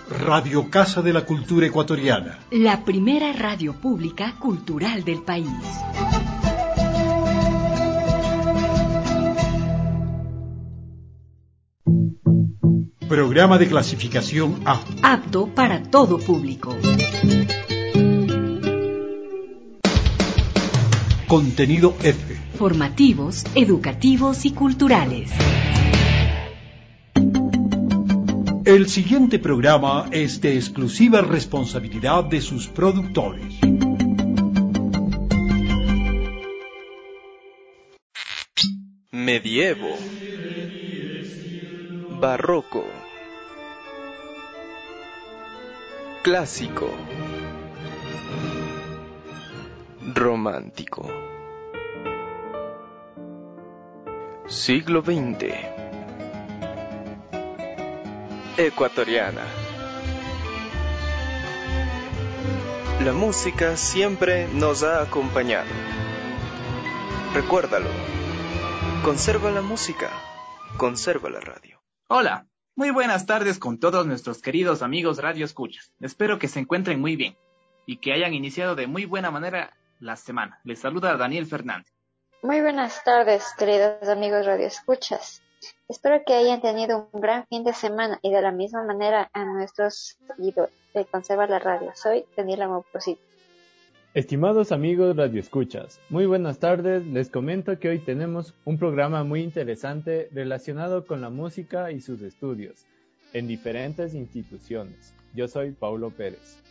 Radio Casa de la Cultura Ecuatoriana. La primera radio pública cultural del país. Programa de clasificación A. Apto para todo público. Contenido F. Formativos, educativos y culturales. El siguiente programa es de exclusiva responsabilidad de sus productores. Medievo, barroco, clásico, romántico, siglo XX, ecuatoriana. La música siempre nos ha acompañado. Recuérdalo. Conserva la música, conserva la radio. Hola, muy buenas tardes con todos nuestros queridos amigos Radio Escuchas. Espero que se encuentren muy bien y que hayan iniciado de muy buena manera la semana. Les saluda Daniel Fernández. Muy buenas tardes, queridos amigos Radio Escuchas. Espero que hayan tenido un gran fin de semana y de la misma manera a nuestros seguidores de Conserva la Radio. Soy Daniela Moposito. Estimados amigos radioescuchas, muy buenas tardes. Les comento que hoy tenemos un programa muy interesante relacionado con la música y sus estudios en diferentes instituciones. Yo soy Paulo Pérez.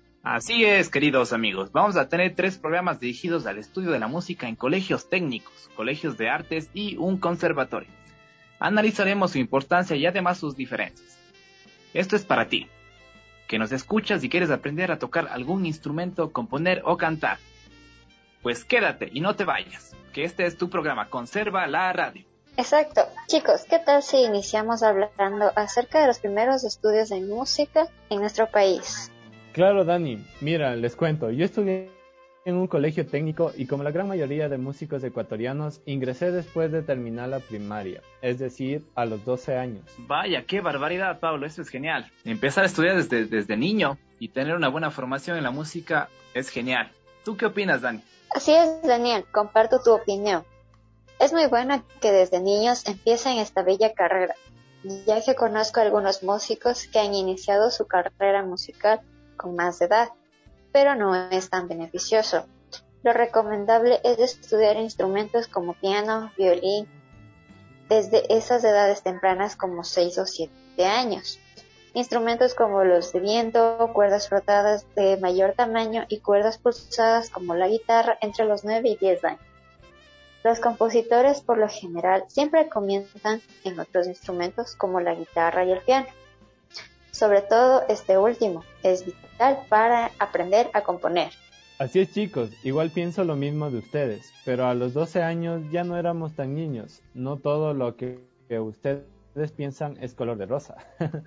Así es, queridos amigos. Vamos a tener 3 programas dirigidos al estudio de la música en colegios técnicos, colegios de artes y un conservatorio. Analizaremos su importancia y además sus diferencias. Esto es para ti, que nos escuchas y quieres aprender a tocar algún instrumento, componer o cantar. Pues quédate y no te vayas, que este es tu programa, Conserva la Radio. Exacto. Chicos, ¿qué tal si iniciamos hablando acerca de los primeros estudios de música en nuestro país? Claro, Dani. Mira, les cuento. Yo estudié en un colegio técnico y como la gran mayoría de músicos ecuatorianos, ingresé después de terminar la primaria, es decir, a los 12 años. Vaya, qué barbaridad, Pablo, eso es genial. Empezar a estudiar desde niño y tener una buena formación en la música es genial. ¿Tú qué opinas, Dani? Así es, Daniel, comparto tu opinión. Es muy bueno que desde niños empiecen esta bella carrera, ya que conozco algunos músicos que han iniciado su carrera musical con más edad, pero no es tan beneficioso. Lo recomendable es estudiar instrumentos como piano, violín, desde esas edades tempranas como 6 o 7 años. Instrumentos como los de viento, cuerdas frotadas de mayor tamaño y cuerdas pulsadas como la guitarra entre los 9 y 10 años. Los compositores por lo general siempre comienzan en otros instrumentos como la guitarra y el piano. Sobre todo este último es vital para aprender a componer. Así es, chicos, igual pienso lo mismo de ustedes, pero a los 12 años ya no éramos tan niños. No todo lo que ustedes piensan es color de rosa.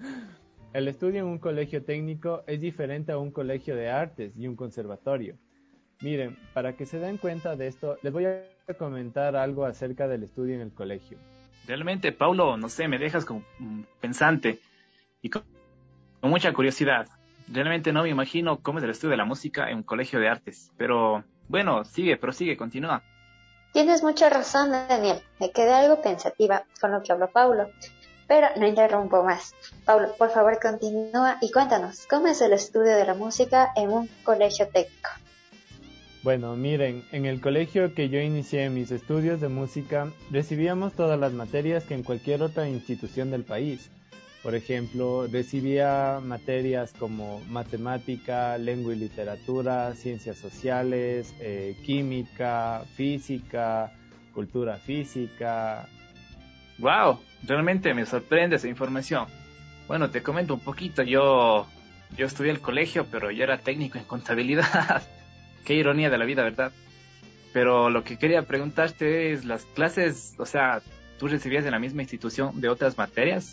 El estudio en un colegio técnico es diferente a un colegio de artes y un conservatorio. Miren, para que se den cuenta de esto, les voy a comentar algo acerca del estudio en el colegio. Realmente, Paulo, no sé, me dejas como pensante y con mucha curiosidad. Realmente no me imagino cómo es el estudio de la música en un colegio de artes. Pero bueno, prosigue, continúa. Tienes mucha razón, Daniel. Me quedé algo pensativa con lo que habló Paulo, pero no interrumpo más. Paulo, por favor, continúa y cuéntanos, ¿cómo es el estudio de la música en un colegio técnico? Bueno, miren, en el colegio que yo inicié mis estudios de música, recibíamos todas las materias que en cualquier otra institución del país. Por ejemplo, recibía materias como matemática, lengua y literatura, ciencias sociales, química, física, cultura física. ¡Wow! Realmente me sorprende esa información. Bueno, te comento un poquito. Yo estudié el colegio, pero yo era técnico en contabilidad. Qué ironía de la vida, ¿verdad? Pero lo que quería preguntarte es, las clases, o sea, ¿tú recibías en la misma institución de otras materias?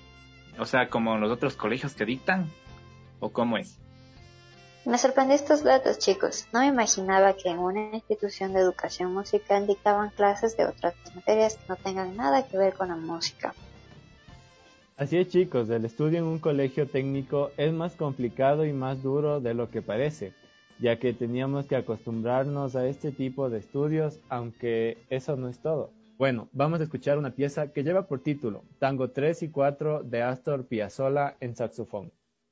O sea, como los otros colegios que dictan, ¿o cómo es? Me sorprendió estos datos, chicos. No me imaginaba que en una institución de educación musical dictaban clases de otras materias que no tengan nada que ver con la música. Así es, chicos, el estudio en un colegio técnico es más complicado y más duro de lo que parece, ya que teníamos que acostumbrarnos a este tipo de estudios, aunque eso no es todo. Bueno, vamos a escuchar una pieza que lleva por título Tango 3 y 4 de Astor Piazzolla en saxofón.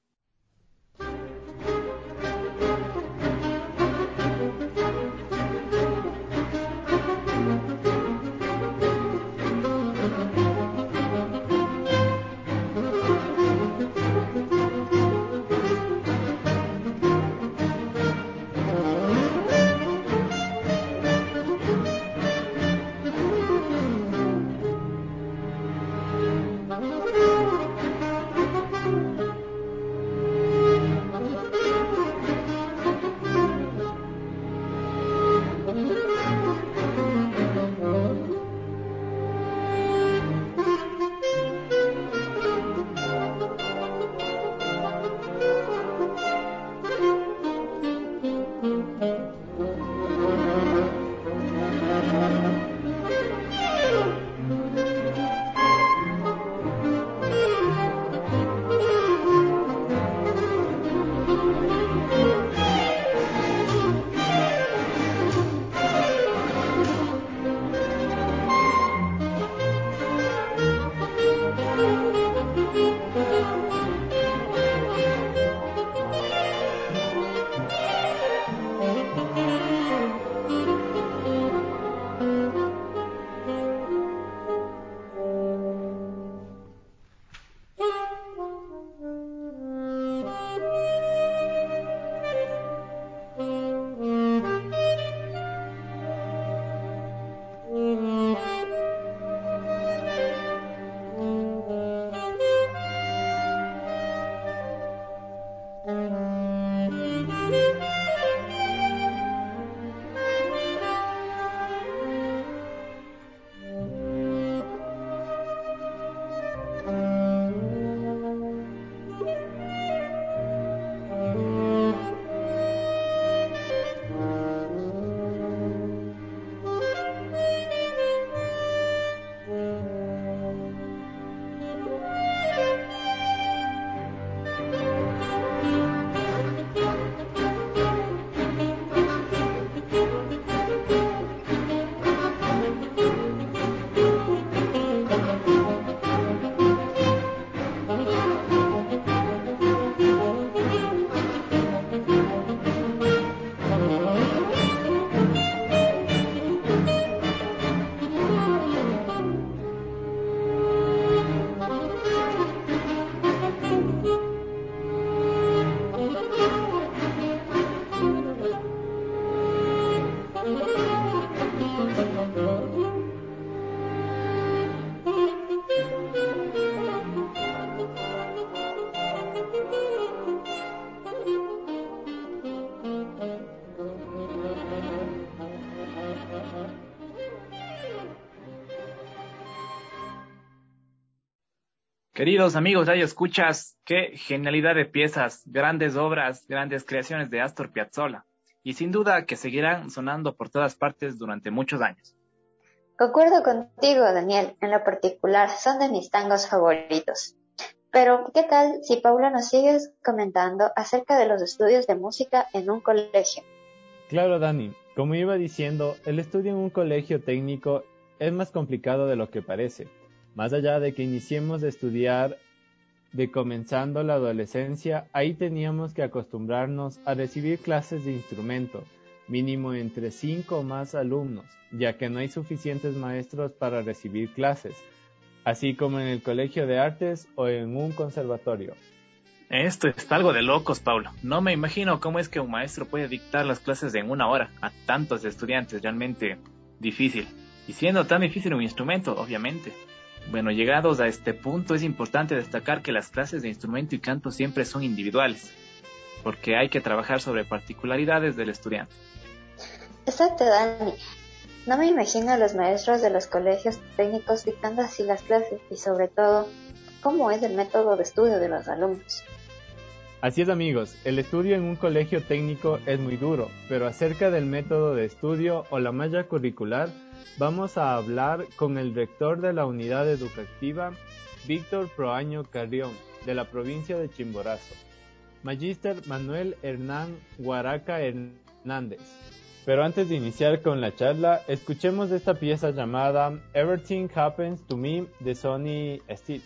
Queridos amigos, radio escuchas, qué genialidad de piezas, grandes obras, grandes creaciones de Astor Piazzolla, y sin duda que seguirán sonando por todas partes durante muchos años. Concuerdo contigo, Daniel, en lo particular son de mis tangos favoritos. Pero, ¿qué tal si Paula nos sigues comentando acerca de los estudios de música en un colegio? Claro, Dani, como iba diciendo, el estudio en un colegio técnico es más complicado de lo que parece. Más allá de que iniciemos a estudiar de comenzando la adolescencia, ahí teníamos que acostumbrarnos a recibir clases de instrumento, mínimo entre 5 o más alumnos, ya que no hay suficientes maestros para recibir clases, así como en el colegio de artes o en un conservatorio. Esto está algo de locos, Paulo. No me imagino cómo es que un maestro puede dictar las clases en una hora a tantos estudiantes, realmente difícil. Y siendo tan difícil un instrumento, obviamente. Bueno, llegados a este punto es importante destacar que las clases de instrumento y canto siempre son individuales, porque hay que trabajar sobre particularidades del estudiante. Exacto, Dani. No me imagino a los maestros de los colegios técnicos dictando así las clases y sobre todo, cómo es el método de estudio de los alumnos. Así es, amigos, el estudio en un colegio técnico es muy duro, pero acerca del método de estudio o la malla curricular, vamos a hablar con el rector de la unidad educativa Víctor Proaño Carrión, de la provincia de Chimborazo. Magíster Manuel Hernán Guaraca Hernández. Pero antes de iniciar con la charla, escuchemos esta pieza llamada Everything Happens to Me de Sonny Stitt.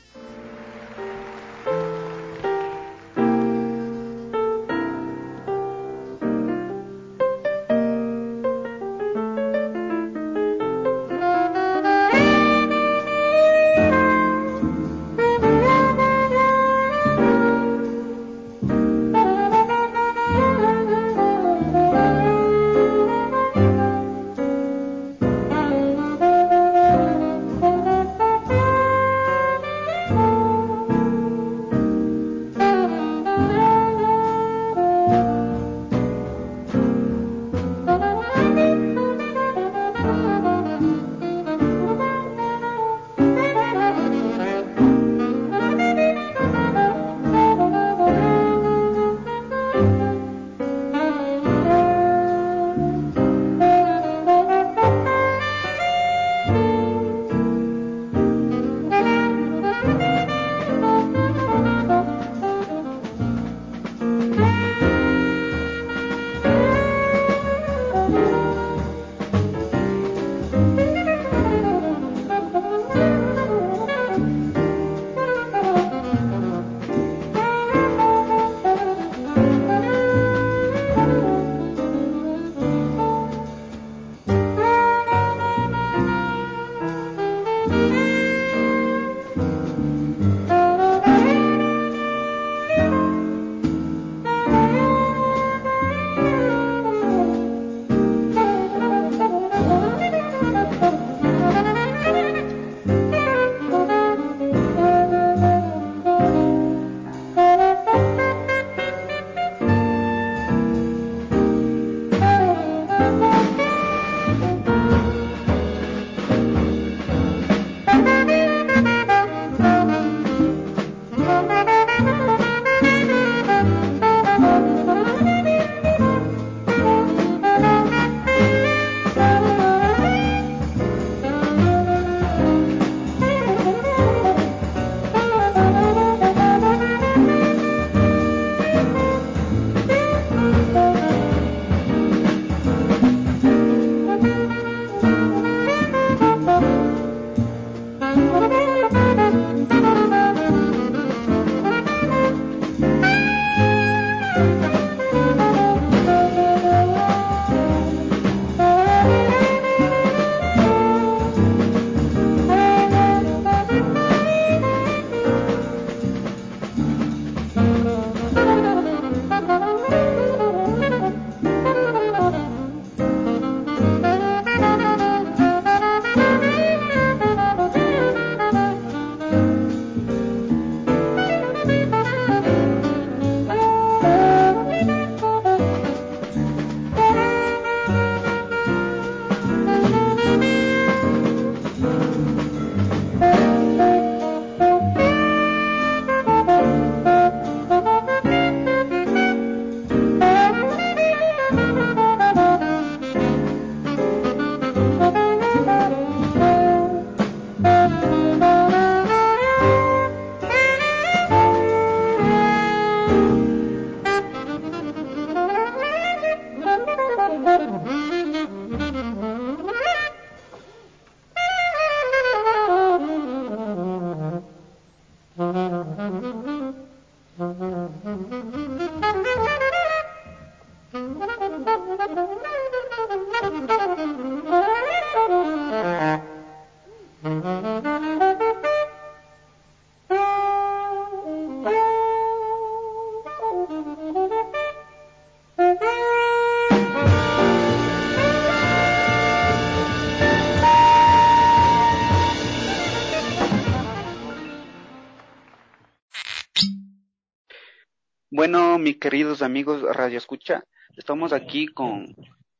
Bueno, mis queridos amigos Radio Escucha, estamos aquí con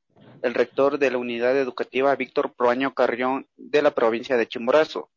el rector de la unidad educativa, Víctor Proaño Carrión, de la provincia de Chimborazo.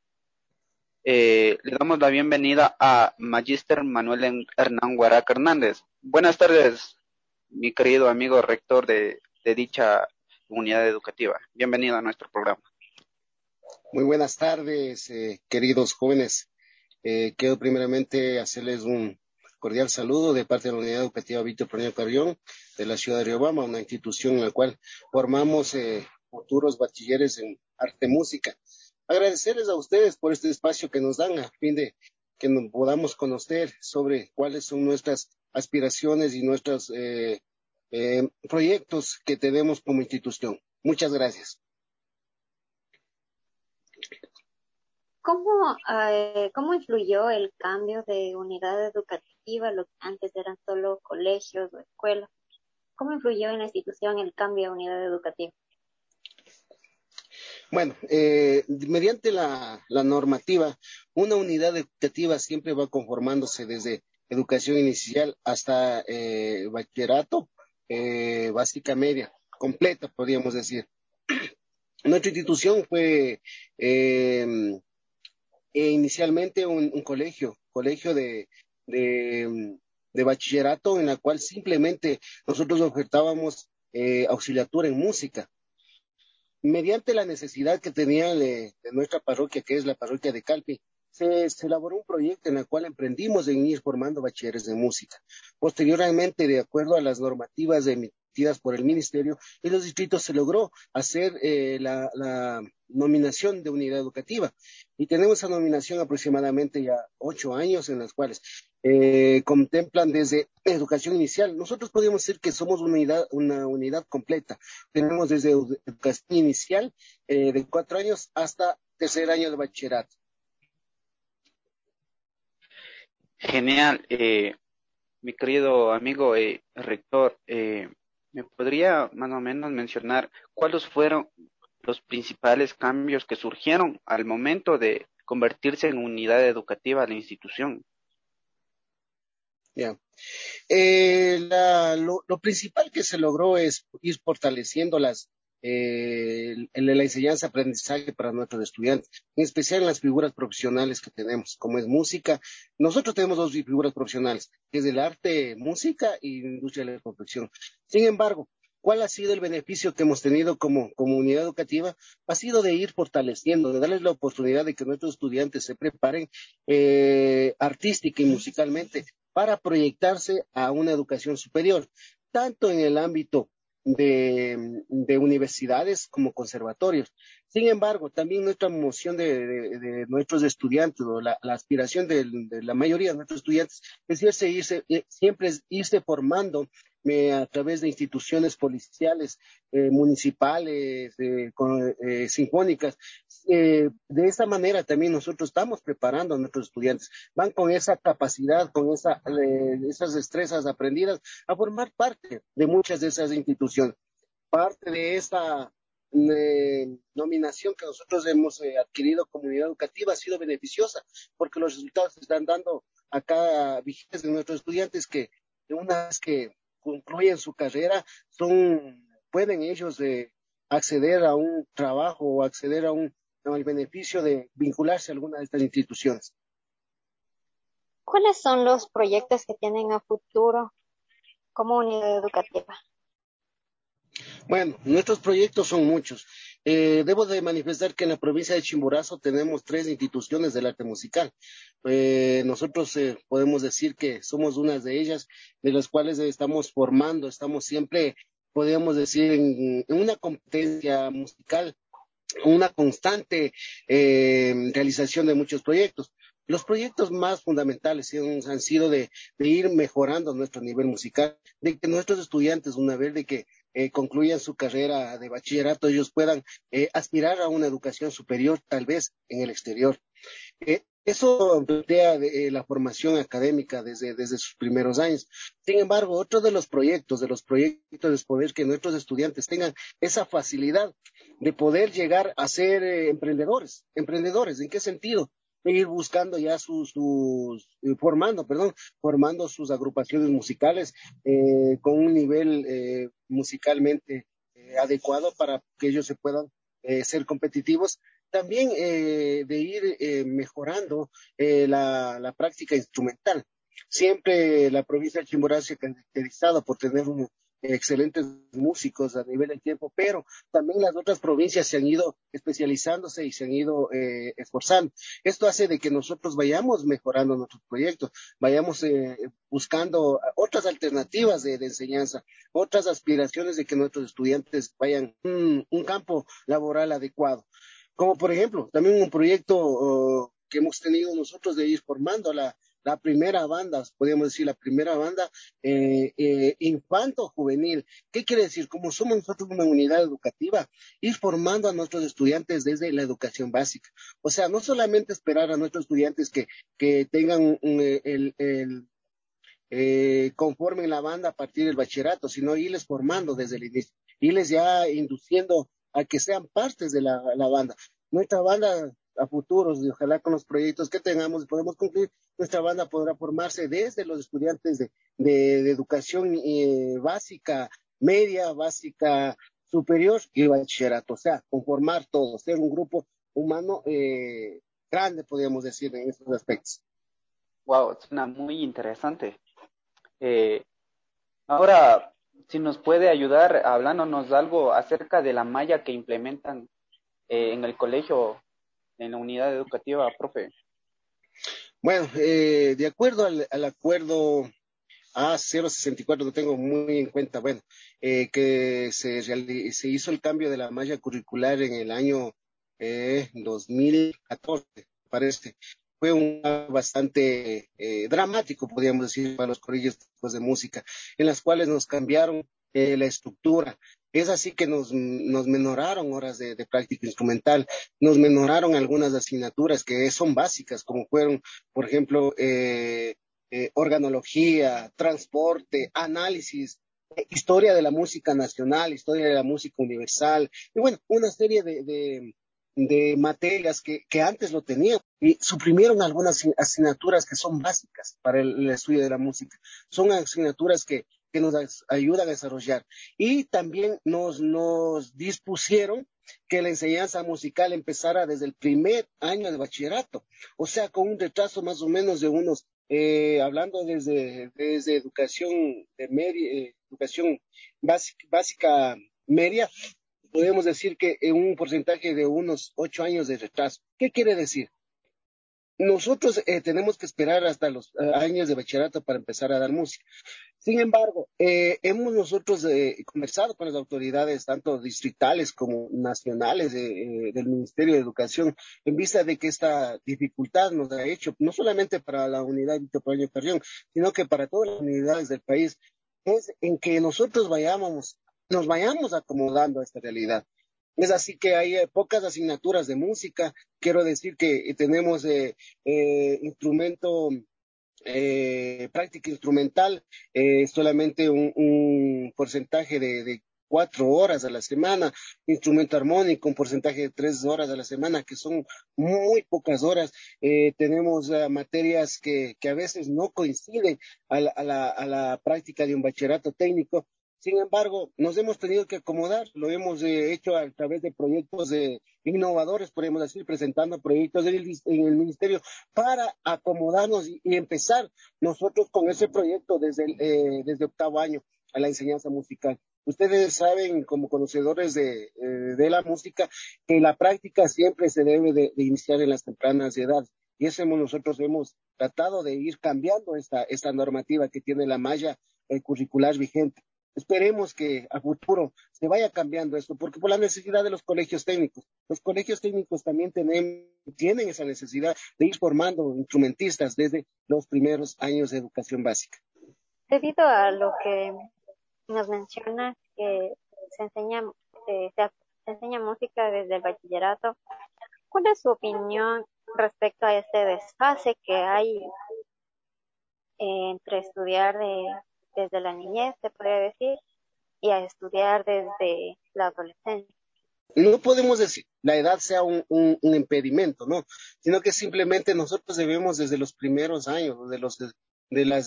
Le damos la bienvenida a Magíster Manuel Hernán Guaraca Hernández. Buenas tardes, mi querido amigo rector de dicha unidad educativa. Bienvenido a nuestro programa. Muy buenas tardes, queridos jóvenes. Quiero primeramente hacerles un cordial saludo de parte de la Unidad Educativa Víctor Proaño Carrión de la ciudad de Riobamba, una institución en la cual formamos futuros bachilleres en arte y música. Agradecerles a ustedes por este espacio que nos dan a fin de que nos podamos conocer sobre cuáles son nuestras aspiraciones y nuestros proyectos que tenemos como institución. Muchas gracias. ¿Cómo influyó el cambio de unidad educativa, lo que antes eran solo colegios o escuelas? ¿Cómo influyó en la institución el cambio de unidad educativa? Bueno, mediante la normativa, una unidad educativa siempre va conformándose desde educación inicial hasta bachillerato, básica media, completa, podríamos decir. Nuestra institución fue inicialmente un colegio de bachillerato en la cual simplemente nosotros ofertábamos auxiliatura en música. Mediante la necesidad que tenía de nuestra parroquia, que es la parroquia de Calpi, se elaboró un proyecto en el cual emprendimos en ir formando bachilleres de música. Posteriormente, de acuerdo a las normativas emitidas por el Ministerio y los distritos, se logró hacer la nominación de unidad educativa. Y tenemos esa nominación aproximadamente ya 8 años, en las cuales contemplan desde educación inicial. Nosotros podemos decir que somos una unidad completa. Tenemos desde educación inicial de 4 años hasta tercer año de bachillerato. Genial. Mi querido amigo rector, ¿me podría más o menos mencionar cuáles fueron los principales cambios que surgieron al momento de convertirse en unidad educativa de la institución? Ya. Lo principal que se logró es ir fortaleciendo la enseñanza-aprendizaje para nuestros estudiantes, en especial en las figuras profesionales que tenemos, como es música. Nosotros tenemos 2 figuras profesionales, que es el arte, música y industria de la confección. Sin embargo, ¿cuál ha sido el beneficio que hemos tenido como unidad educativa? Ha sido de ir fortaleciendo, de darles la oportunidad de que nuestros estudiantes se preparen artística y musicalmente para proyectarse a una educación superior, tanto en el ámbito de universidades como conservatorios. Sin embargo, también nuestra moción de nuestros estudiantes, o la aspiración de la mayoría de nuestros estudiantes, es siempre irse formando a través de instituciones policiales, municipales, sinfónicas. De esta manera también nosotros estamos preparando a nuestros estudiantes. Van con esa capacidad, con esas destrezas aprendidas a formar parte de muchas de esas instituciones. Parte de esta nominación que nosotros hemos adquirido como unidad educativa ha sido beneficiosa, porque los resultados se están dando acá vigentes de nuestros estudiantes que una vez que concluyen su carrera pueden ellos acceder a un trabajo o acceder al beneficio de vincularse a alguna de estas instituciones. ¿Cuáles son los proyectos que tienen a futuro como unidad educativa? Bueno, nuestros proyectos son muchos. Debo de manifestar que en la provincia de Chimborazo tenemos 3 instituciones del arte musical. Nosotros podemos decir que somos una de ellas, de las cuales estamos formando, estamos siempre, podríamos decir, en una competencia musical, una constante realización de muchos proyectos. Los proyectos más fundamentales han sido de ir mejorando nuestro nivel musical, de que nuestros estudiantes, una vez de que concluyan su carrera de bachillerato, ellos puedan aspirar a una educación superior, tal vez en el exterior. Eso plantea la formación académica desde sus primeros años. Sin embargo, otro de los proyectos es poder que nuestros estudiantes tengan esa facilidad de poder llegar a ser emprendedores. ¿Emprendedores? ¿En qué sentido? Ir buscando ya formando sus agrupaciones musicales con un nivel musicalmente adecuado para que ellos se puedan ser competitivos. También de ir mejorando la práctica instrumental. Siempre la provincia de Chimborazo se ha caracterizado por tener excelentes músicos a nivel del tiempo, pero también las otras provincias se han ido especializándose y se han ido esforzando. Esto hace de que nosotros vayamos mejorando nuestros proyectos, vayamos buscando otras alternativas de enseñanza, otras aspiraciones de que nuestros estudiantes vayan un campo laboral adecuado. Como por ejemplo, también un proyecto que hemos tenido nosotros de ir formando a la primera banda, podríamos decir la primera banda infanto-juvenil. ¿Qué quiere decir? Como somos nosotros una unidad educativa, ir formando a nuestros estudiantes desde la educación básica. O sea, no solamente esperar a nuestros estudiantes que tengan conformen la banda a partir del bachillerato, sino irles formando desde el inicio, irles ya induciendo a que sean partes de la banda. Nuestra banda a futuros, y ojalá con los proyectos que tengamos podemos cumplir, nuestra banda podrá formarse desde los estudiantes de educación básica, media, básica, superior y bachillerato, o sea, conformar todo, ser un grupo humano grande, podríamos decir, en estos aspectos. Wow, suena muy interesante. Eh, Ahora, si nos puede ayudar hablándonos algo acerca de la malla que implementan en el colegio, en la unidad educativa, profe. Bueno, de acuerdo al acuerdo A064, lo tengo muy en cuenta, bueno, que se hizo el cambio de la malla curricular en el año 2014, parece. Fue un bastante dramático, podríamos decir, para los colegios de música, en las cuales nos cambiaron la estructura. Es así que nos menoraron horas de práctica instrumental, nos menoraron algunas asignaturas que son básicas, como fueron, por ejemplo, organología, transporte, análisis, historia de la música nacional, historia de la música universal, y bueno, una serie de materias que antes lo tenían y suprimieron algunas asignaturas que son básicas para el estudio de la música. Son asignaturas que nos ayudan a desarrollar. Y también nos dispusieron que la enseñanza musical empezara desde el primer año de bachillerato, o sea, con un retraso más o menos de unos, hablando desde educación de media, educación básica media, podemos decir que en un porcentaje de unos 8 años de retraso. ¿Qué quiere decir? Nosotros tenemos que esperar hasta los años de bachillerato para empezar a dar música. Sin embargo, hemos nosotros conversado con las autoridades, tanto distritales como nacionales del Ministerio de Educación, en vista de que esta dificultad nos ha hecho, no solamente para la unidad de Topaño Carrión, sino que para todas las unidades del país, es en que nosotros nos vayamos acomodando a esta realidad. Es así que hay pocas asignaturas de música. Quiero decir que tenemos instrumento, práctica instrumental, solamente un porcentaje de 4 horas a la semana, instrumento armónico, un porcentaje de 3 horas a la semana, que son muy pocas horas. Tenemos materias que a veces no coinciden a la práctica de un bachillerato técnico. Sin embargo, nos hemos tenido que acomodar, lo hemos hecho a través de proyectos innovadores, podemos decir, presentando proyectos en el ministerio para acomodarnos y empezar nosotros con ese proyecto desde octavo año a la enseñanza musical. Ustedes saben, como conocedores de la música, que la práctica siempre se debe de iniciar en las tempranas edades. Y eso nosotros hemos tratado de ir cambiando esta normativa que tiene la malla curricular vigente. Esperemos que a futuro se vaya cambiando esto, porque por la necesidad de los colegios técnicos también tienen esa necesidad de ir formando instrumentistas desde los primeros años de educación básica. Debido a lo que nos menciona que se enseña música desde el bachillerato, ¿cuál es su opinión respecto a este desfase que hay entre estudiar desde la niñez, se podría decir, y a estudiar desde la adolescencia? No podemos decir la edad sea un impedimento, ¿no? Sino que simplemente nosotros debemos desde los primeros años, de las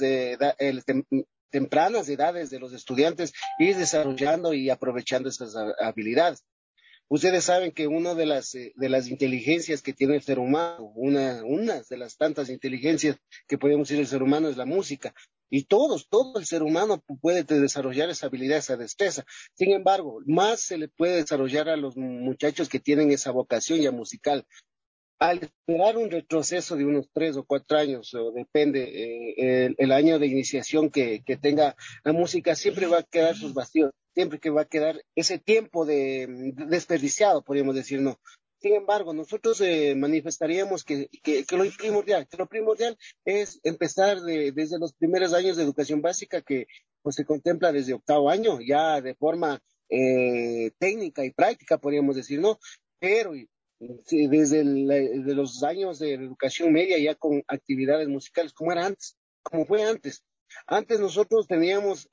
tempranas edades de los estudiantes, ir desarrollando y aprovechando esas habilidades. Ustedes saben que una de las inteligencias que tiene el ser humano, una de las tantas inteligencias que podemos decir el ser humano es la música. Y todo el ser humano puede desarrollar esa habilidad, esa destreza. Sin embargo, más se le puede desarrollar a los muchachos que tienen esa vocación ya musical. Al esperar un retroceso de unos 3 o 4 años, o depende el año de iniciación que tenga la música, siempre va a quedar sus vacíos, siempre que va a quedar ese tiempo de desperdiciado, podríamos decir, no. Sin embargo, nosotros manifestaríamos que lo primordial es empezar desde los primeros años de educación básica, que pues se contempla desde octavo año, ya de forma técnica y práctica, podríamos decir, ¿no? Pero sí, de los años de educación media ya con actividades musicales, como era antes, como fue antes. Antes nosotros teníamos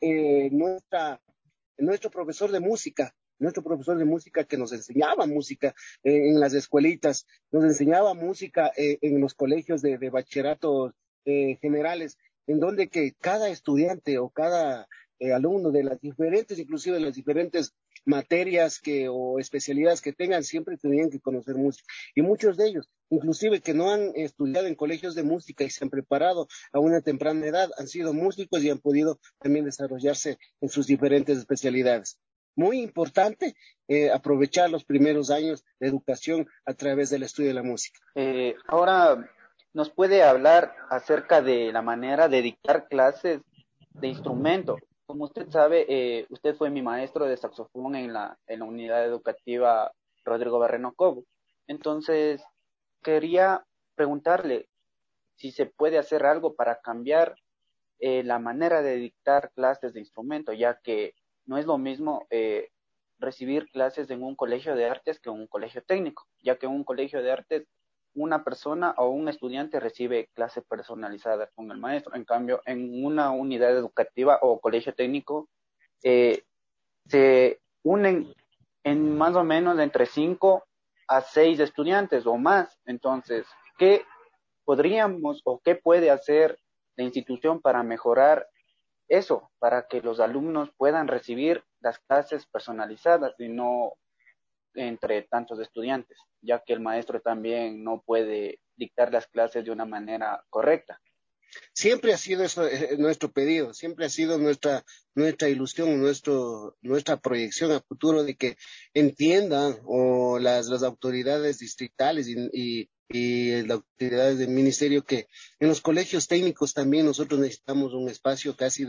nuestro profesor de música que nos enseñaba música en las escuelitas, nos enseñaba música en los colegios de bachilleratos generales, en donde que cada estudiante o cada alumno de las diferentes, inclusive de las diferentes materias o especialidades que tengan, siempre tenían que conocer música. Y muchos de ellos, inclusive que no han estudiado en colegios de música y se han preparado a una temprana edad, han sido músicos y han podido también desarrollarse en sus diferentes especialidades. Muy importante aprovechar los primeros años de educación a través del estudio de la música. Ahora, ¿nos puede hablar acerca de la manera de dictar clases de instrumento? Como usted sabe, usted fue mi maestro de saxofón en la unidad educativa Rodrigo Barreno Cobo. Entonces, quería preguntarle si se puede hacer algo para cambiar la manera de dictar clases de instrumento, ya que no es lo mismo recibir clases en un colegio de artes que en un colegio técnico, ya que en un colegio de artes una persona o un estudiante recibe clase personalizada con el maestro. En cambio, en una unidad educativa o colegio técnico eh, se unen en más o menos entre 5 a 6 estudiantes o más. Entonces, ¿qué podríamos o qué puede hacer la institución para mejorar eso, para que los alumnos puedan recibir las clases personalizadas y no entre tantos estudiantes, ya que el maestro también no puede dictar las clases de una manera correcta? Siempre ha sido eso, nuestro pedido, siempre ha sido nuestra ilusión, nuestra proyección a futuro de que entiendan o las autoridades distritales y las autoridades del ministerio que en los colegios técnicos también nosotros necesitamos un espacio casi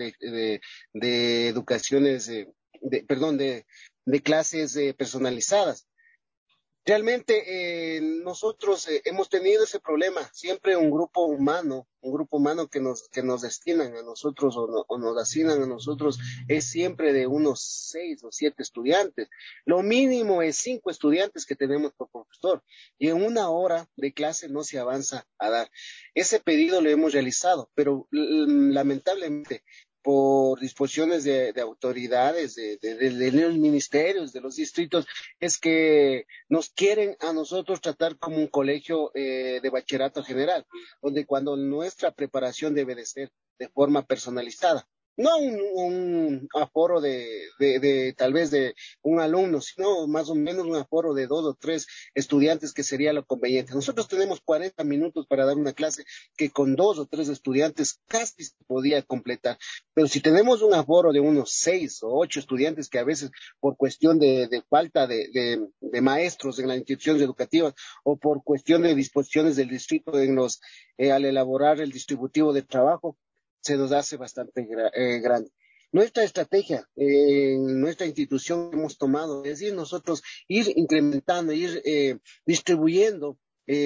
de educaciones, perdón, de clases personalizadas. Realmente nosotros hemos tenido ese problema, siempre un grupo humano que nos destinan a nosotros o nos asignan a nosotros es siempre de unos 6 o 7 estudiantes. Lo mínimo es 5 estudiantes que tenemos por profesor y en una hora de clase no se avanza a dar. Ese pedido lo hemos realizado, pero lamentablemente por disposiciones de autoridades, de los ministerios, de los distritos, es que nos quieren a nosotros tratar como un colegio de bachillerato general, donde cuando nuestra preparación debe de ser de forma personalizada, no un aforo de tal vez de un alumno, sino más o menos un aforo de 2 o 3 estudiantes que sería lo conveniente. Nosotros tenemos 40 minutos para dar una clase que con 2 o 3 estudiantes casi se podía completar, pero si tenemos un aforo de unos 6 o 8 estudiantes que a veces por cuestión de falta de maestros en las instituciones educativas o por cuestión de disposiciones del distrito al elaborar el distributivo de trabajo, se nos hace bastante grande. Nuestra estrategia en nuestra institución que hemos tomado es nosotros ir incrementando, ir distribuyendo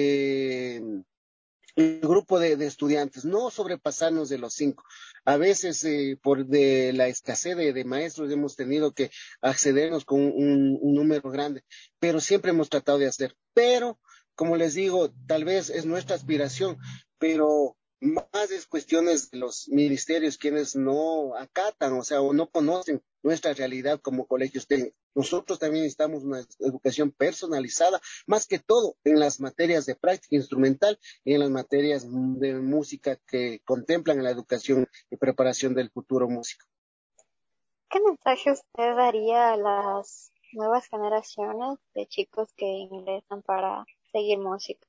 el grupo de estudiantes, no sobrepasarnos de los 5. A veces, por de la escasez de maestros, hemos tenido que accedernos con un número grande, pero siempre hemos tratado de hacer. Pero, como les digo, tal vez es nuestra aspiración, pero más es cuestiones de los ministerios quienes no acatan, o sea, o no conocen nuestra realidad como colegios técnicos. Nosotros también necesitamos una educación personalizada, más que todo en las materias de práctica instrumental y en las materias de música que contemplan la educación y preparación del futuro músico. ¿Qué mensaje usted daría a las nuevas generaciones de chicos que ingresan para seguir música?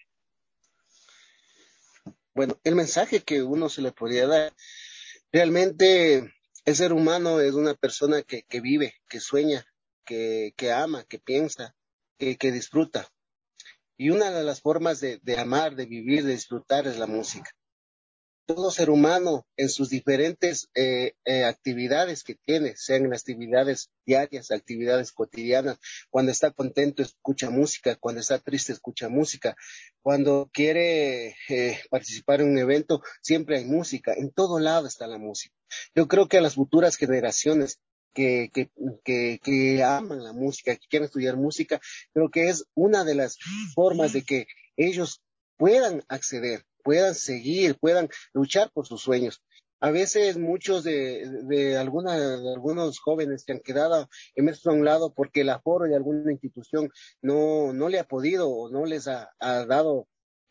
Bueno, el mensaje que uno se le podría dar, realmente el ser humano es una persona que vive, que sueña, que ama, que piensa, que disfruta. Y una de las formas de amar, de vivir, de disfrutar es la música. Todo ser humano en sus diferentes actividades que tiene, sean las actividades diarias, actividades cotidianas, cuando está contento escucha música, cuando está triste escucha música, cuando quiere participar en un evento, siempre hay música, en todo lado está la música. Yo creo que a las futuras generaciones que, que, que aman la música, que quieren estudiar música, creo que es una de las formas de que ellos puedan acceder, puedan seguir, puedan luchar por sus sueños. A veces muchos de algunos jóvenes que han quedado inmersos a un lado porque el aforo de alguna institución no le ha podido o no les ha dado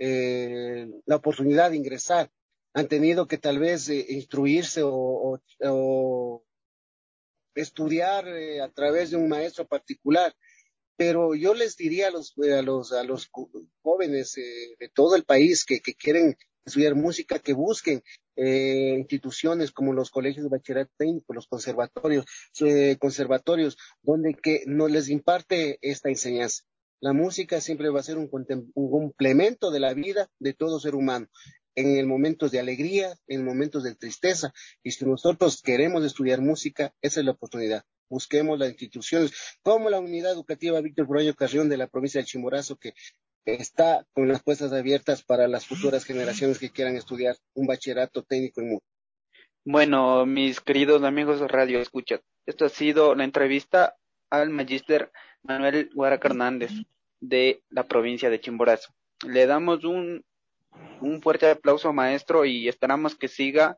la oportunidad de ingresar. Han tenido que tal vez instruirse o estudiar a través de un maestro particular, pero yo les diría a los jóvenes de todo el país que quieren estudiar música, que busquen instituciones como los colegios de bachillerato técnico, los conservatorios, donde que no les imparte esta enseñanza. La música siempre va a ser un complemento de la vida de todo ser humano, en el momentos de alegría, en momentos de tristeza, y si nosotros queremos estudiar música, esa es la oportunidad. Busquemos las instituciones como la Unidad Educativa Víctor Proaño Carrión de la provincia de Chimborazo, que está con las puertas abiertas para las futuras generaciones que quieran estudiar un bachillerato técnico en música. Bueno, mis queridos amigos de Radio Escucha, esto ha sido la entrevista al magíster Manuel Guaraca Hernández de la provincia de Chimborazo. Le damos un fuerte aplauso, maestro, y esperamos que siga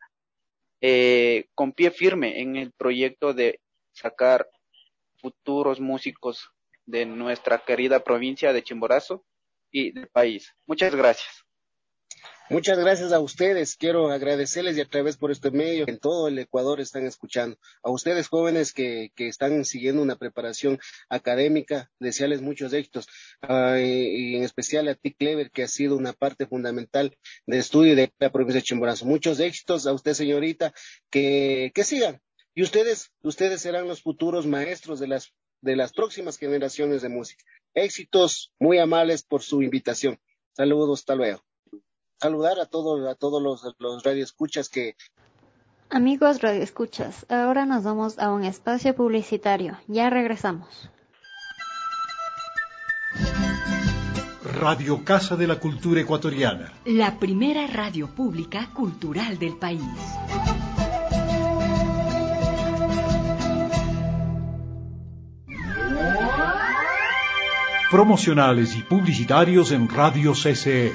con pie firme en el proyecto de sacar futuros músicos de nuestra querida provincia de Chimborazo y del país. Muchas gracias. Muchas gracias a ustedes. Quiero agradecerles y a través por este medio que en todo el Ecuador están escuchando. A ustedes jóvenes que están siguiendo una preparación académica, desearles muchos éxitos. Y en especial a ti, Clever, que ha sido una parte fundamental del estudio de la provincia de Chimborazo. Muchos éxitos a usted, señorita, que sigan. Y ustedes serán los futuros maestros de las próximas generaciones de música. Éxitos, muy amables por su invitación. Saludos, hasta luego. Saludar a todos los radioescuchas que... Amigos radioescuchas, ahora nos vamos a un espacio publicitario. Ya regresamos. Radio Casa de la Cultura Ecuatoriana. La primera radio pública cultural del país. Promocionales y publicitarios en Radio CCE.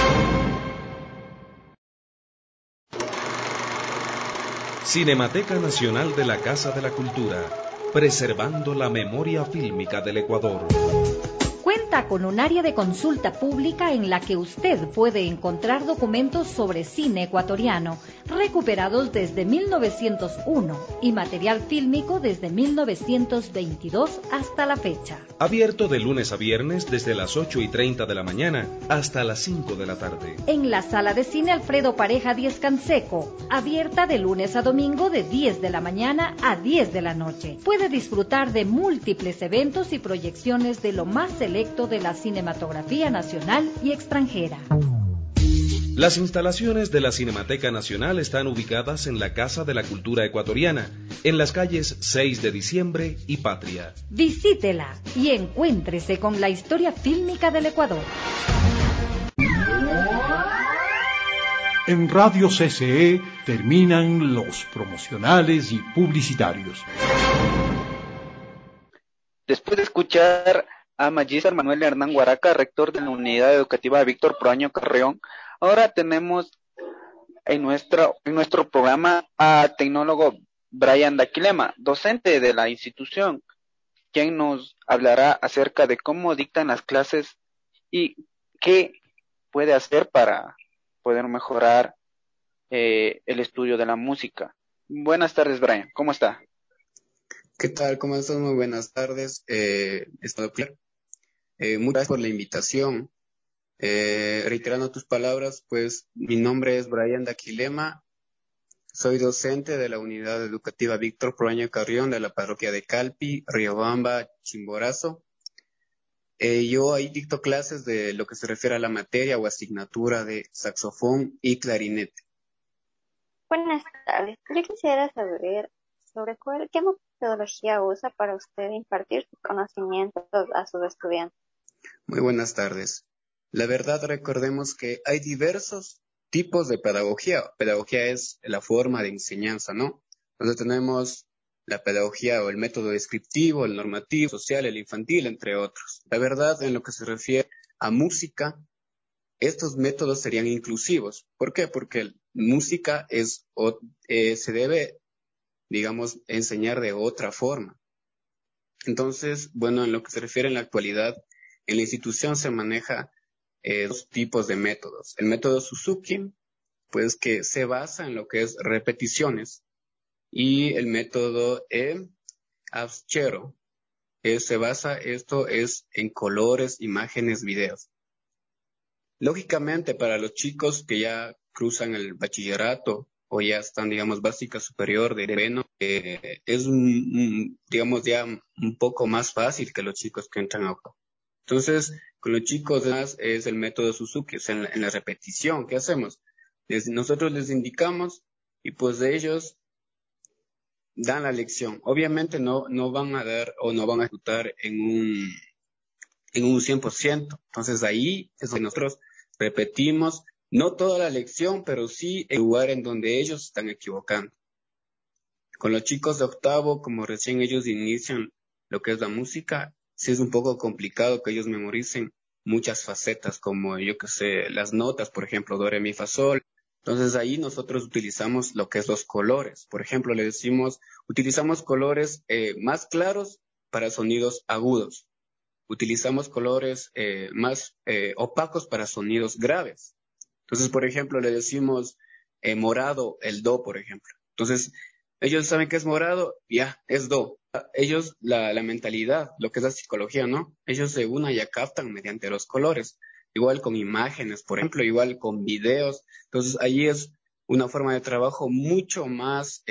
Cinemateca Nacional de la Casa de la Cultura, preservando la memoria fílmica del Ecuador. Cuenta con un área de consulta pública en la que usted puede encontrar documentos sobre cine ecuatoriano, recuperados desde 1901 y material fílmico desde 1922 hasta la fecha. Abierto de lunes a viernes desde las 8:30 de la mañana hasta las 5 de la tarde. En la sala de cine Alfredo Pareja 10 Canseco, abierta de lunes a domingo de 10 de la mañana a 10 de la noche. Puede disfrutar de múltiples eventos y proyecciones de lo más selecto de la cinematografía nacional y extranjera. Las instalaciones de la Cinemateca Nacional están ubicadas en la Casa de la Cultura Ecuatoriana, en las calles 6 de Diciembre y Patria. Visítela y encuéntrese con la historia fílmica del Ecuador. En Radio CCE terminan los promocionales y publicitarios. Después de escuchar a Magíster Manuel Hernán Guaraca, rector de la Unidad Educativa Víctor Proaño Carrión, ahora tenemos en nuestro programa a tecnólogo Brian Daquilema, docente de la institución, quien nos hablará acerca de cómo dictan las clases y qué puede hacer para poder mejorar el estudio de la música. Buenas tardes, Brian, ¿cómo está? ¿Qué tal? ¿Cómo estás? Muy buenas tardes. Estado claro. Muchas gracias por la invitación. Reiterando tus palabras, pues mi nombre es Brian Daquilema. Soy docente de la Unidad Educativa Víctor Proaño Carrión de la parroquia de Calpi, Riobamba, Chimborazo. Yo ahí dicto clases de lo que se refiere a la materia o asignatura de saxofón y clarinete. Buenas tardes. Yo quisiera saber sobre qué metodología usa para usted impartir sus conocimientos a sus estudiantes. Muy buenas tardes. La verdad, recordemos que hay diversos tipos de pedagogía. Pedagogía es la forma de enseñanza, ¿no? Entonces tenemos la pedagogía o el método descriptivo, el normativo, social, el infantil, entre otros. La verdad, en lo que se refiere a música, estos métodos serían inclusivos. ¿Por qué? Porque música se debe, digamos, enseñar de otra forma. Entonces, bueno, en lo que se refiere en la actualidad, en la institución se maneja dos tipos de métodos. El método Suzuki, pues que se basa en lo que es repeticiones, y el método Abschero, esto es en colores, imágenes, videos. Lógicamente, para los chicos que ya cruzan el bachillerato o ya están, digamos, básica superior de noveno, es digamos, ya un poco más fácil que los chicos que entran a octavo. Entonces, con los chicos más es el método Suzuki, o sea, en la repetición, ¿qué hacemos? Nosotros les indicamos y pues de ellos dan la lección. Obviamente no van a dar o no van a ejecutar en un 100%. Entonces ahí es donde nosotros repetimos, no toda la lección, pero sí el lugar en donde ellos están equivocando. Con los chicos de octavo, como recién ellos inician lo que es la música, sí es un poco complicado que ellos memoricen muchas facetas, como yo que sé, las notas, por ejemplo, do, re, mi, fa, sol. Entonces ahí nosotros utilizamos lo que es los colores. Por ejemplo, le decimos, utilizamos colores más claros para sonidos agudos. Utilizamos colores más opacos para sonidos graves. Entonces, por ejemplo, le decimos morado, el do, por ejemplo. Entonces, ellos saben que es morado, ya, es do. Ellos, la mentalidad, lo que es la psicología, ¿no? Ellos de una ya captan mediante los colores. Igual con imágenes, por ejemplo, igual con videos. Entonces, ahí es una forma de trabajo mucho más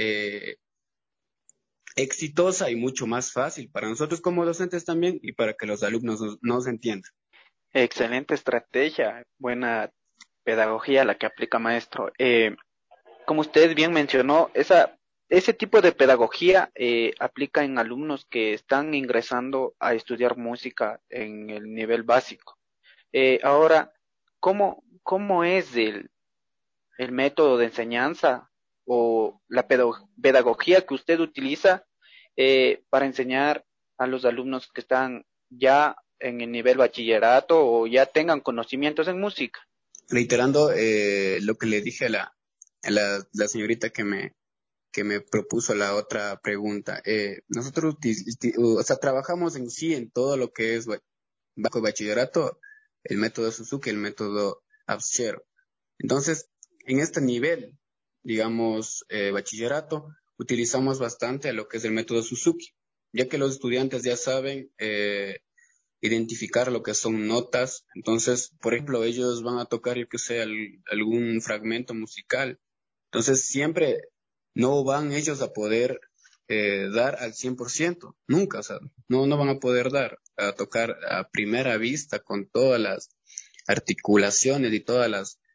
exitosa y mucho más fácil para nosotros como docentes también y para que los alumnos nos entiendan. Excelente estrategia, buena pedagogía la que aplica maestro. Como usted bien mencionó, ese tipo de pedagogía aplica en alumnos que están ingresando a estudiar música en el nivel básico. Ahora, ¿cómo es el método de enseñanza o la pedagogía que usted utiliza para enseñar a los alumnos que están ya en el nivel bachillerato o ya tengan conocimientos en música? Reiterando lo que le dije a la señorita que me propuso la otra pregunta, nosotros trabajamos en sí en todo lo que es bachillerato, el método Suzuki, el método Abschero. Entonces, en este nivel, digamos, bachillerato, utilizamos bastante lo que es el método Suzuki, ya que los estudiantes ya saben identificar lo que son notas. Entonces, por ejemplo, ellos van a tocar, yo que sé, algún fragmento musical. Entonces, siempre no van ellos a poder dar al 100%, nunca, o sea, no van a poder dar, a tocar a primera vista con todas las articulaciones y todas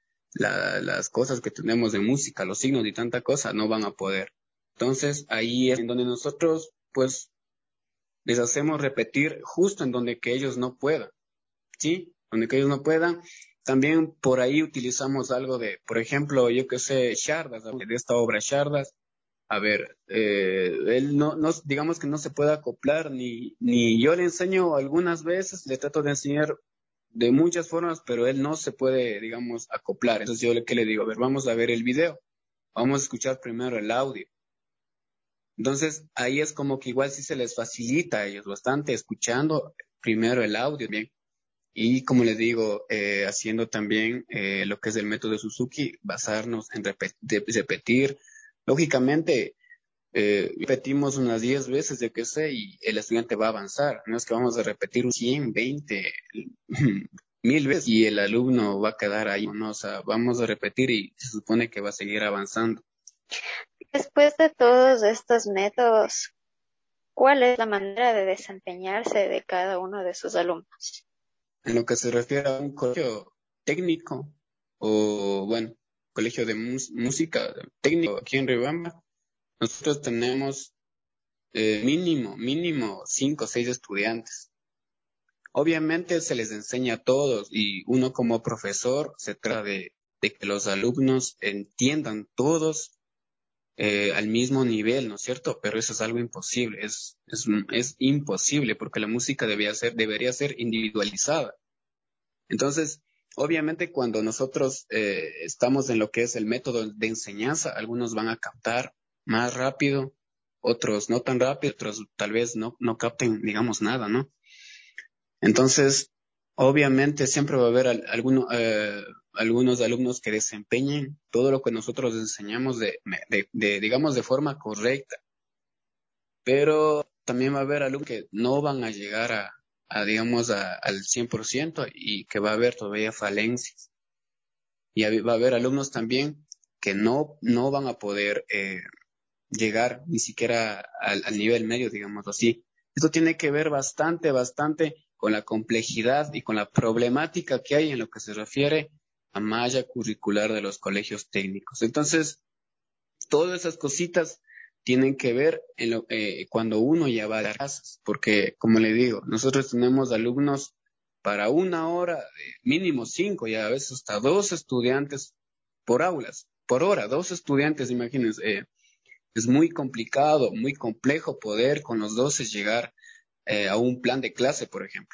las cosas que tenemos de música, los signos y tanta cosa, no van a poder. Entonces, ahí es en donde nosotros, pues, les hacemos repetir justo en donde que ellos no puedan, ¿sí? Donde que ellos no puedan. También por ahí utilizamos algo de, por ejemplo, yo que sé, Shardas, de esta obra Shardas. A ver, él no, digamos que no se puede acoplar, ni yo le enseño algunas veces, le trato de enseñar de muchas formas, pero él no se puede, digamos, acoplar. Entonces yo ¿qué le digo? A ver, vamos a ver el video, vamos a escuchar primero el audio. Entonces ahí es como que igual sí se les facilita a ellos bastante escuchando primero el audio, bien. Y como les digo, haciendo también lo que es el método de Suzuki, basarnos en repetir. Lógicamente, repetimos unas 10 veces, yo qué sé, y el estudiante va a avanzar. No es que vamos a repetir 100, 20, 1000 veces y el alumno va a quedar ahí, ¿no? O sea, vamos a repetir y se supone que va a seguir avanzando. Después de todos estos métodos, ¿cuál es la manera de desempeñarse de cada uno de sus alumnos? En lo que se refiere a un colegio técnico o, bueno, colegio de música técnico aquí en Riobamba, nosotros tenemos mínimo 5 o 6 estudiantes. Obviamente se les enseña a todos y uno como profesor se trata de que los alumnos entiendan todos al mismo nivel, ¿no es cierto? Pero eso es algo imposible, es imposible porque la música debería ser individualizada. Entonces, obviamente cuando nosotros estamos en lo que es el método de enseñanza, algunos van a captar más rápido, otros no tan rápido, otros tal vez no capten, digamos, nada, ¿no? Entonces, obviamente siempre va a haber algunos alumnos que desempeñen todo lo que nosotros enseñamos digamos, de forma correcta. Pero también va a haber alumnos que no van a llegar digamos, al 100% y que va a haber todavía falencias. Y va a haber alumnos también que no van a poder llegar ni siquiera al nivel medio, digamos así. Esto tiene que ver bastante con la complejidad y con la problemática que hay en lo que se refiere a malla curricular de los colegios técnicos. Entonces, todas esas cositas tienen que ver cuando uno ya va a dar clases, porque, como le digo, nosotros tenemos alumnos para 1 hora, mínimo 5 y a veces hasta 2 estudiantes por hora, 2 estudiantes, imagínense. Es muy complicado, muy complejo poder con los 12 llegar a un plan de clase, por ejemplo.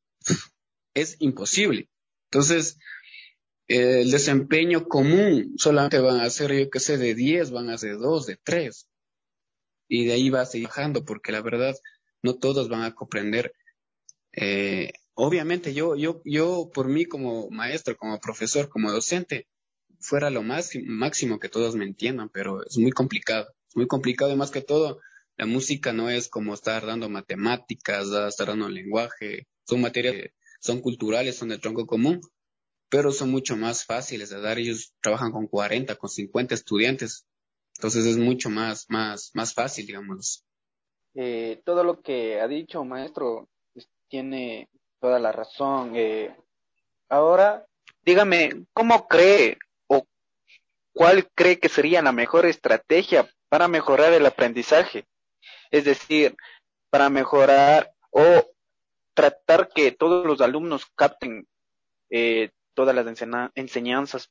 Es imposible. Entonces, el desempeño común solamente van a ser, yo qué sé, de 10, van a ser 2, de 3. Y de ahí va a seguir bajando, porque la verdad, no todos van a comprender. Obviamente, yo por mí como maestro, como profesor, como docente, fuera lo máximo que todos me entiendan, pero es muy complicado. Es muy complicado y más que todo, la música no es como estar dando matemáticas, estar dando lenguaje. Son materias que son culturales, son de tronco común, pero son mucho más fáciles de dar. Ellos trabajan con 40, con 50 estudiantes. Entonces es mucho más fácil, digamos. Todo lo que ha dicho, maestro, tiene toda la razón. Ahora, dígame, ¿cómo cree o cuál cree que sería la mejor estrategia para mejorar el aprendizaje? Es decir, para mejorar o tratar que todos los alumnos capten todas las enseñanzas,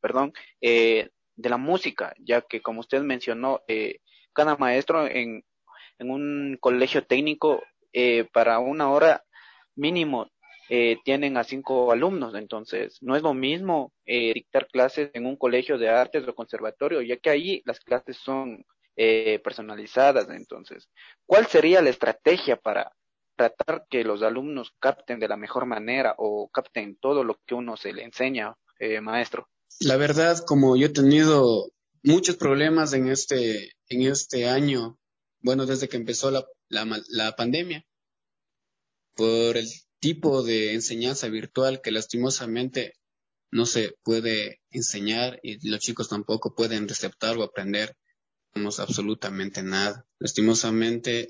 de la música, ya que como usted mencionó, cada maestro en un colegio técnico para 1 hora mínimo tienen a 5 alumnos, entonces no es lo mismo dictar clases en un colegio de artes o conservatorio, ya que ahí las clases son personalizadas. Entonces, ¿cuál sería la estrategia para tratar que los alumnos capten de la mejor manera o capten todo lo que uno se le enseña, maestro? La verdad, como yo he tenido muchos problemas en este año, bueno, desde que empezó la pandemia, por el tipo de enseñanza virtual que lastimosamente no se puede enseñar y los chicos tampoco pueden receptar o aprender absolutamente nada. Lastimosamente,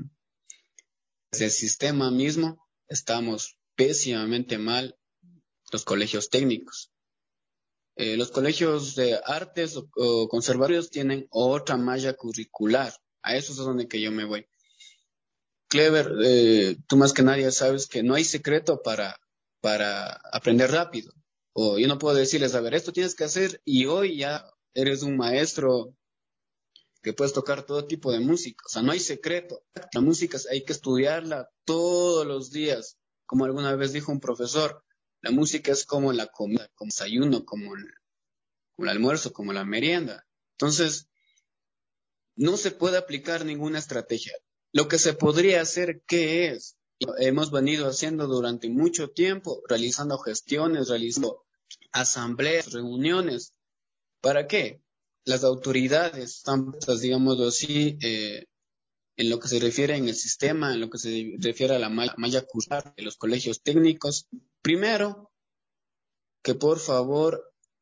desde el sistema mismo estamos pésimamente mal los colegios técnicos. Los colegios de artes o conservatorios tienen otra malla curricular. A eso es a donde que yo me voy. Clever, tú más que nadie sabes que no hay secreto para aprender rápido. O yo no puedo decirles, a ver, esto tienes que hacer y hoy ya eres un maestro que puedes tocar todo tipo de música. O sea, no hay secreto. La música hay que estudiarla todos los días. Como alguna vez dijo un profesor, la música es como la comida, como el desayuno, como el almuerzo, como la merienda. Entonces, no se puede aplicar ninguna estrategia. Lo que se podría hacer, ¿qué es? Hemos venido haciendo durante mucho tiempo, realizando gestiones, realizando asambleas, reuniones. ¿Para qué? las autoridades están puestas, digámoslo así, en lo que se refiere en el sistema, en lo que se refiere a la malla curricular de los colegios técnicos. Primero, que por favor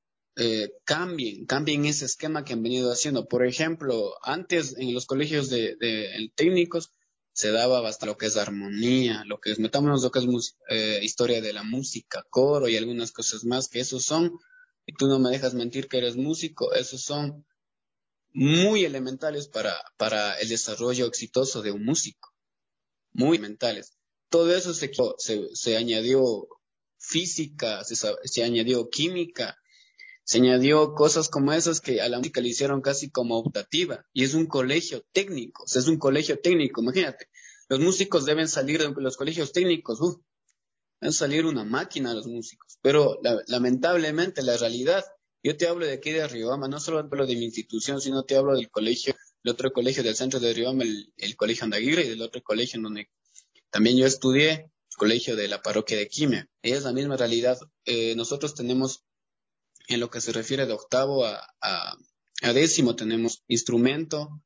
cambien ese esquema que han venido haciendo. Por ejemplo, antes en los colegios de técnicos se daba bastante lo que es armonía, metámonos lo que es historia de la música, coro y algunas cosas más, que esos son, y tú no me dejas mentir que eres músico, esos son muy elementales para el desarrollo exitoso de un músico, muy elementales. Todo eso se añadió física, se añadió química, se añadió cosas como esas que a la música le hicieron casi como optativa, y es un colegio técnico, o sea, es un colegio técnico, imagínate, los músicos deben salir de los colegios técnicos, deben salir una máquina los músicos, pero lamentablemente la realidad, yo te hablo de aquí de Riobamba, no solo hablo de mi institución, sino te hablo del colegio, el otro colegio del centro de Riobamba, el colegio Andaguirre, y del otro colegio en donde también yo estudié, el colegio de la parroquia de Quimia. Es la misma realidad. Nosotros tenemos, en lo que se refiere de octavo a décimo, tenemos instrumento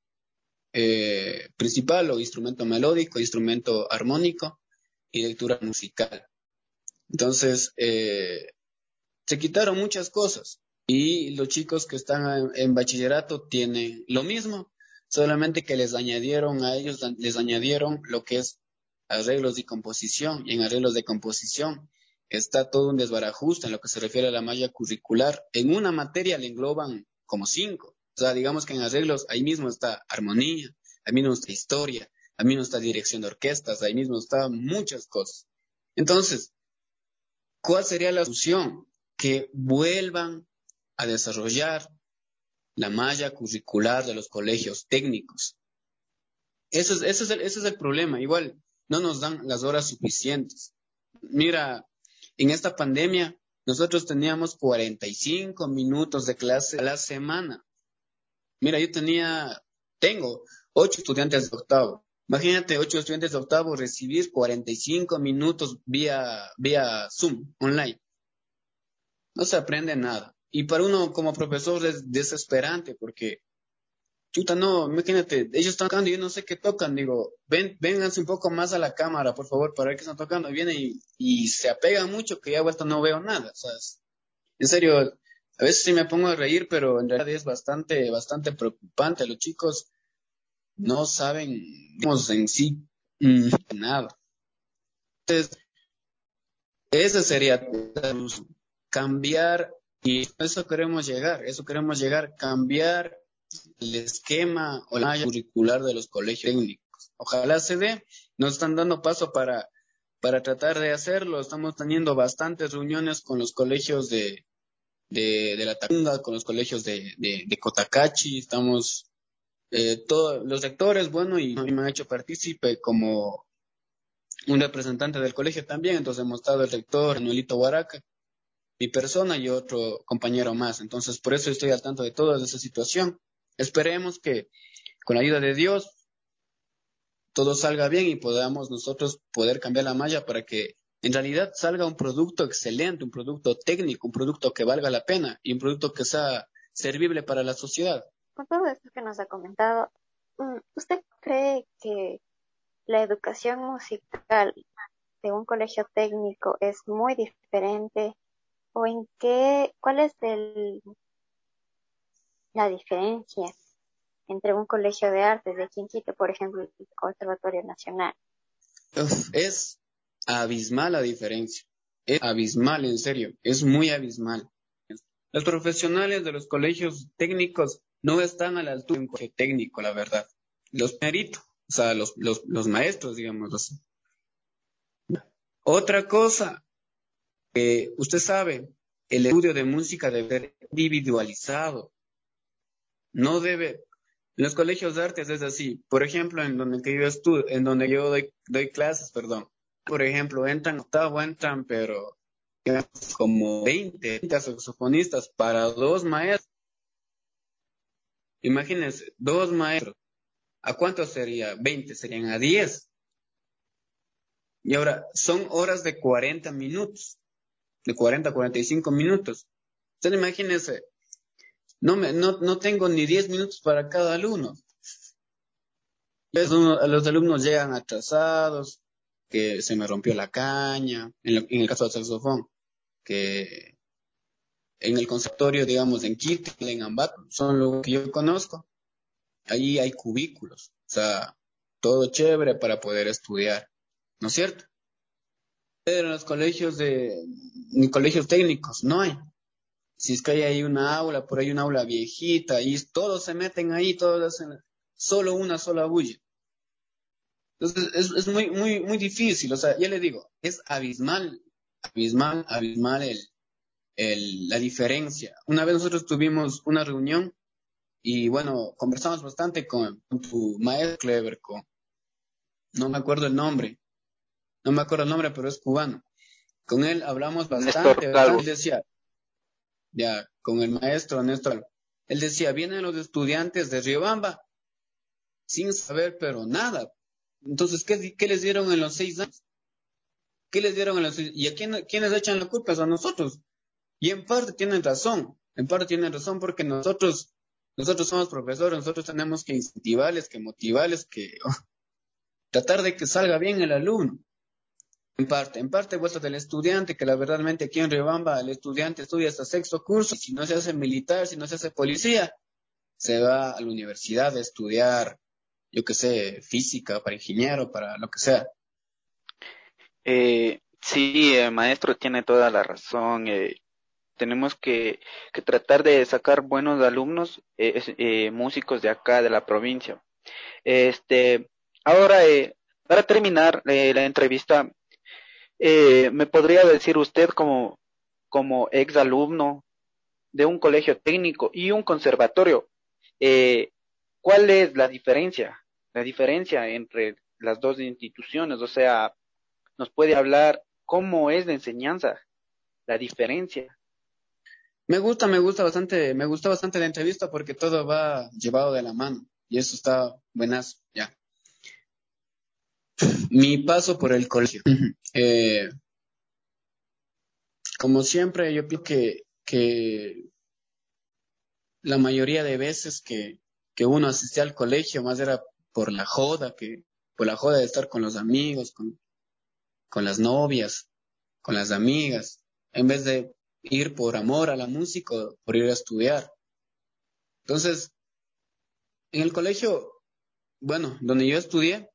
principal o instrumento melódico, instrumento armónico y lectura musical. Entonces, se quitaron muchas cosas y los chicos que están en bachillerato tienen lo mismo, solamente que les añadieron lo que es arreglos y composición, y en arreglos de composición está todo un desbarajuste en lo que se refiere a la malla curricular. En una materia le engloban como 5. O sea, digamos que en arreglos ahí mismo está armonía, ahí mismo está historia, ahí mismo está dirección de orquestas, ahí mismo está muchas cosas. Entonces, ¿cuál sería la solución? Que vuelvan a desarrollar la malla curricular de los colegios técnicos. Ese es el problema. Igual, no nos dan las horas suficientes. Mira, en esta pandemia, nosotros teníamos 45 minutos de clase a la semana. Mira, tengo 8 estudiantes de octavo. Imagínate 8 estudiantes de octavo recibir 45 minutos vía Zoom, online. No se aprende nada. Y para uno como profesor es desesperante porque, chuta, no, imagínate, ellos están tocando y yo no sé qué tocan. Digo, vénganse un poco más a la cámara, por favor, para ver qué están tocando. Y vienen y se apegan mucho que ya vuelto no veo nada. O sea, en serio, a veces sí me pongo a reír, pero en realidad es bastante preocupante. Los chicos no saben, digamos, en sí nada. Entonces, ese sería cambiar, y eso queremos llegar, cambiar el esquema o la malla curricular de los colegios técnicos. Ojalá se dé, nos están dando paso para tratar de hacerlo. Estamos teniendo bastantes reuniones con los colegios de La Tacunga, con los colegios de Cotacachi, estamos todos los rectores, bueno, y me han hecho partícipe como un representante del colegio también. Entonces hemos estado el rector Manuelito Huaraca, mi persona y otro compañero más. Entonces por eso estoy al tanto de toda esa situación. Esperemos que con la ayuda de Dios todo salga bien y podamos nosotros poder cambiar la malla para que en realidad salga un producto excelente, un producto técnico, un producto que valga la pena y un producto que sea servible para la sociedad. Con todo esto que nos ha comentado, ¿usted cree que la educación musical de un colegio técnico es muy diferente? ¿O cuál es la diferencia entre un colegio de artes de aquí en Quito, por ejemplo, y el Conservatorio Nacional? Es abismal la diferencia. Es abismal, en serio. Es muy abismal. Los profesionales de los colegios técnicos no están a la altura de un colegio técnico, la verdad. Los meritos, o sea, los maestros, digamos así. Otra cosa, usted sabe, el estudio de música debe ser individualizado. No debe. En los colegios de artes es así. Por ejemplo, en donde yo doy clases, perdón. Por ejemplo, entran, pero como 20 saxofonistas para 2 maestros. Imagínense, 2 maestros. ¿A cuántos sería? 20, serían a 10. Y ahora, son horas de 40 minutos. De 40 a 45 minutos. Entonces, imagínense, no tengo ni 10 minutos para cada alumno. Los alumnos llegan atrasados, que se me rompió la caña, en el caso del saxofón, que en el conservatorio, digamos, en Quito, en Ambato, son lo que yo conozco. Allí hay cubículos, o sea, todo chévere para poder estudiar, ¿no es cierto? Pero en los ni colegios técnicos, no hay. Si es que hay ahí una aula, por ahí una aula viejita, y todos se meten ahí, todos hacen solo una sola bulla. Entonces es muy, muy, muy difícil, o sea, ya le digo, es abismal la diferencia. Una vez nosotros tuvimos una reunión y bueno, conversamos bastante con tu maestro Clever, no me acuerdo el nombre, pero es cubano. Con él hablamos bastante. Él decía, ya, con el maestro Néstor, él decía, vienen los estudiantes de Riobamba sin saber, pero nada. Entonces, ¿qué les dieron en los 6 años? ¿Qué les dieron en los 6? ¿Y a quiénes echan la culpa? Es a nosotros. Y en parte tienen razón porque nosotros somos profesores, nosotros tenemos que incentivarles, que motivarles, que tratar de que salga bien el alumno. En parte vuelta del estudiante, que la verdadmente aquí en Riobamba el estudiante estudia hasta 6º curso, y si no se hace militar, si no se hace policía, se va a la universidad a estudiar, yo qué sé, física, para ingeniero, para lo que sea. Sí, el maestro tiene toda la razón. Tenemos que tratar de sacar buenos alumnos, músicos de acá, de la provincia. Ahora, para terminar la entrevista, ¿me podría decir usted como ex alumno de un colegio técnico y un conservatorio, cuál es la diferencia? La diferencia entre las dos instituciones, o sea, ¿nos puede hablar cómo es la enseñanza? La diferencia. Me gusta bastante la entrevista porque todo va llevado de la mano y eso está buenazo, ya. Mi paso por el colegio. Como siempre, yo pienso que la mayoría de veces que uno asistía al colegio más era por la joda, por la joda de estar con los amigos, con las novias, con las amigas, en vez de ir por amor a la música, por ir a estudiar. Entonces, en el colegio, bueno, donde yo estudié,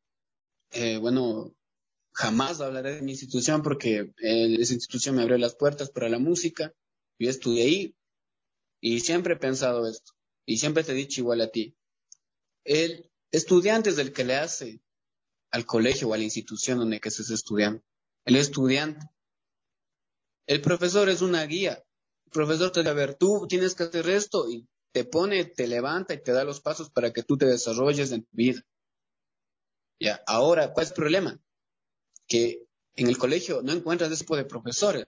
bueno, jamás hablaré de mi institución porque esa institución me abrió las puertas para la música. Yo estudié ahí y siempre he pensado esto. Y siempre te he dicho igual a ti. El estudiante es el que le hace al colegio o a la institución donde que estés estudiando. El estudiante. El profesor es una guía. El profesor te dice, a ver, tú tienes que hacer esto y te pone, te levanta y te da los pasos para que tú te desarrolles en tu vida. Ya, ahora, ¿cuál es el problema? Que en el colegio no encuentras ese tipo de profesores.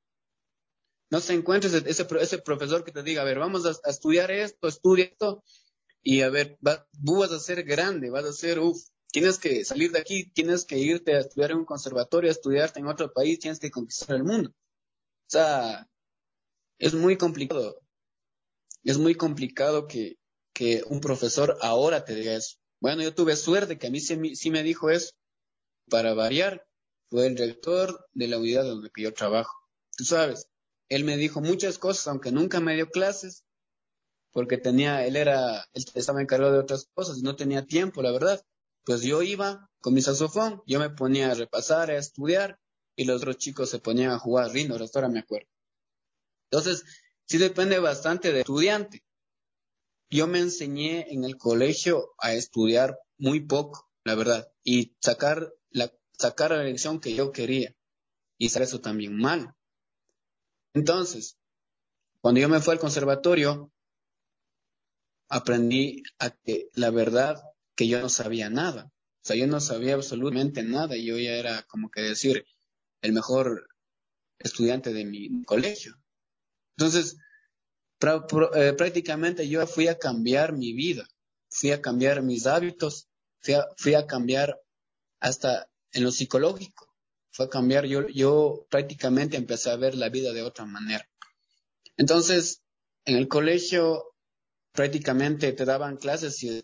No se encuentra ese profesor que te diga, a ver, vamos a estudiar esto, estudia esto, y a ver, tú vas a ser grande, vas a ser, tienes que salir de aquí, tienes que irte a estudiar en un conservatorio, a estudiarte en otro país, tienes que conquistar el mundo. O sea, es muy complicado. Es muy complicado que un profesor ahora te diga eso. Bueno, yo tuve suerte que a mí sí me dijo eso. Para variar, fue el rector de la unidad donde yo trabajo. Tú sabes, él me dijo muchas cosas, aunque nunca me dio clases, porque él estaba encargado de otras cosas y no tenía tiempo, la verdad. Pues yo iba con mi saxofón, yo me ponía a repasar, a estudiar, y los otros chicos se ponían a jugar Rino, hasta ahora me acuerdo. Entonces, sí depende bastante del estudiante. Yo me enseñé en el colegio a estudiar muy poco, la verdad, y sacar la lección que yo quería, y hacer eso también mal. Entonces, cuando yo me fui al conservatorio, aprendí a que la verdad que yo no sabía nada. O sea, yo no sabía absolutamente nada y yo ya era como que decir el mejor estudiante de mi colegio. Entonces, prácticamente yo fui a cambiar mi vida, fui a cambiar mis hábitos, fui a cambiar hasta en lo psicológico. Fue a cambiar, yo prácticamente empecé a ver la vida de otra manera. Entonces, en el colegio prácticamente te daban clases si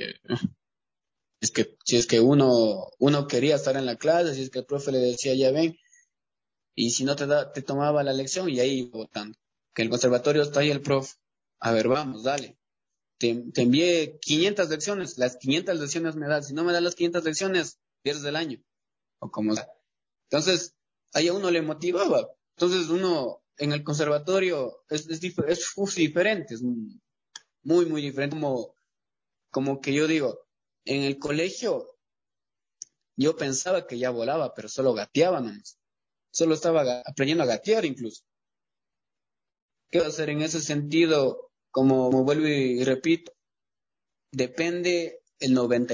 es que uno quería estar en la clase, si es que el profe le decía ya ven, y si no te tomaba la lección y ahí iba votando. Que el conservatorio está ahí el profe, a ver, vamos, dale. Te envié 500 lecciones, las 500 lecciones me das, si no me das las 500 lecciones, pierdes el año, o como sea. Entonces, ahí a uno le motivaba. Entonces uno en el conservatorio es diferente, es muy, muy diferente. Como que yo digo, en el colegio yo pensaba que ya volaba, pero solo gateaba nomás. Solo estaba aprendiendo a gatear incluso. ¿Qué va a hacer en ese sentido? Como vuelvo y repito, depende el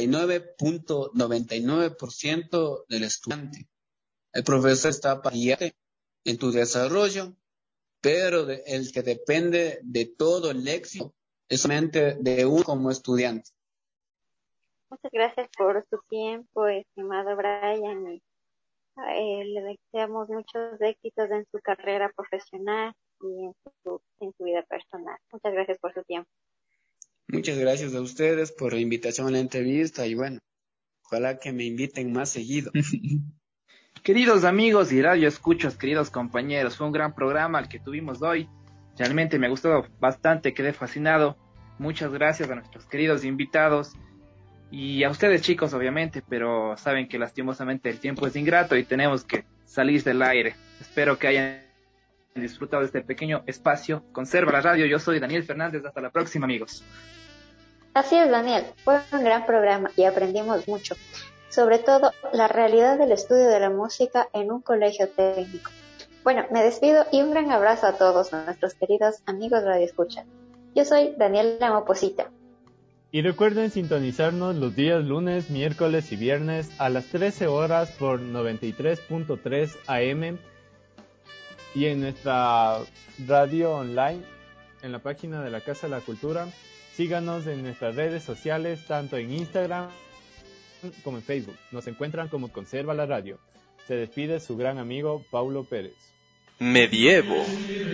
99.99% del estudiante. El profesor está para guiarte en tu desarrollo, pero el que depende de todo el éxito es solamente de uno como estudiante. Muchas gracias por su tiempo, estimado Brian, y le deseamos muchos éxitos en su carrera profesional y en su vida personal. Muchas gracias por su tiempo. Muchas gracias a ustedes por la invitación a la entrevista y bueno, ojalá que me inviten más seguido. Queridos amigos y radio escuchos, queridos compañeros, fue un gran programa el que tuvimos hoy. Realmente me gustó bastante, quedé fascinado. Muchas gracias a nuestros queridos invitados y a ustedes chicos obviamente, pero saben que lastimosamente el tiempo es ingrato y tenemos que salir del aire. Espero que hayan disfrutado de este pequeño espacio. Conserva la radio, yo soy Daniel Fernández, hasta la próxima amigos. Así es, Daniel, fue un gran programa y aprendimos mucho, sobre todo la realidad del estudio de la música en un colegio técnico. Bueno, me despido y un gran abrazo a todos nuestros queridos amigos Radio Escucha. Yo soy Daniela Moposita. Y recuerden sintonizarnos los días lunes, miércoles y viernes a las 13 horas por 93.3 AM y en nuestra radio online, en la página de la Casa de la Cultura. Síganos en nuestras redes sociales, tanto en Instagram como en Facebook. Nos encuentran como Conserva la Radio. Se despide su gran amigo Paulo Pérez. Medievo,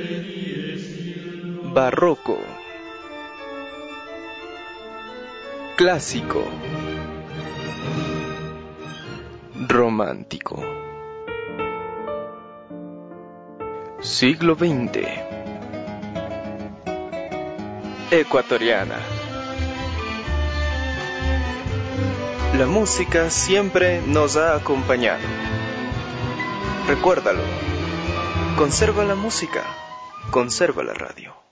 barroco, clásico, romántico, siglo XX, ecuatoriana. La música siempre nos ha acompañado. Recuérdalo. Conserva la música, conserva la radio.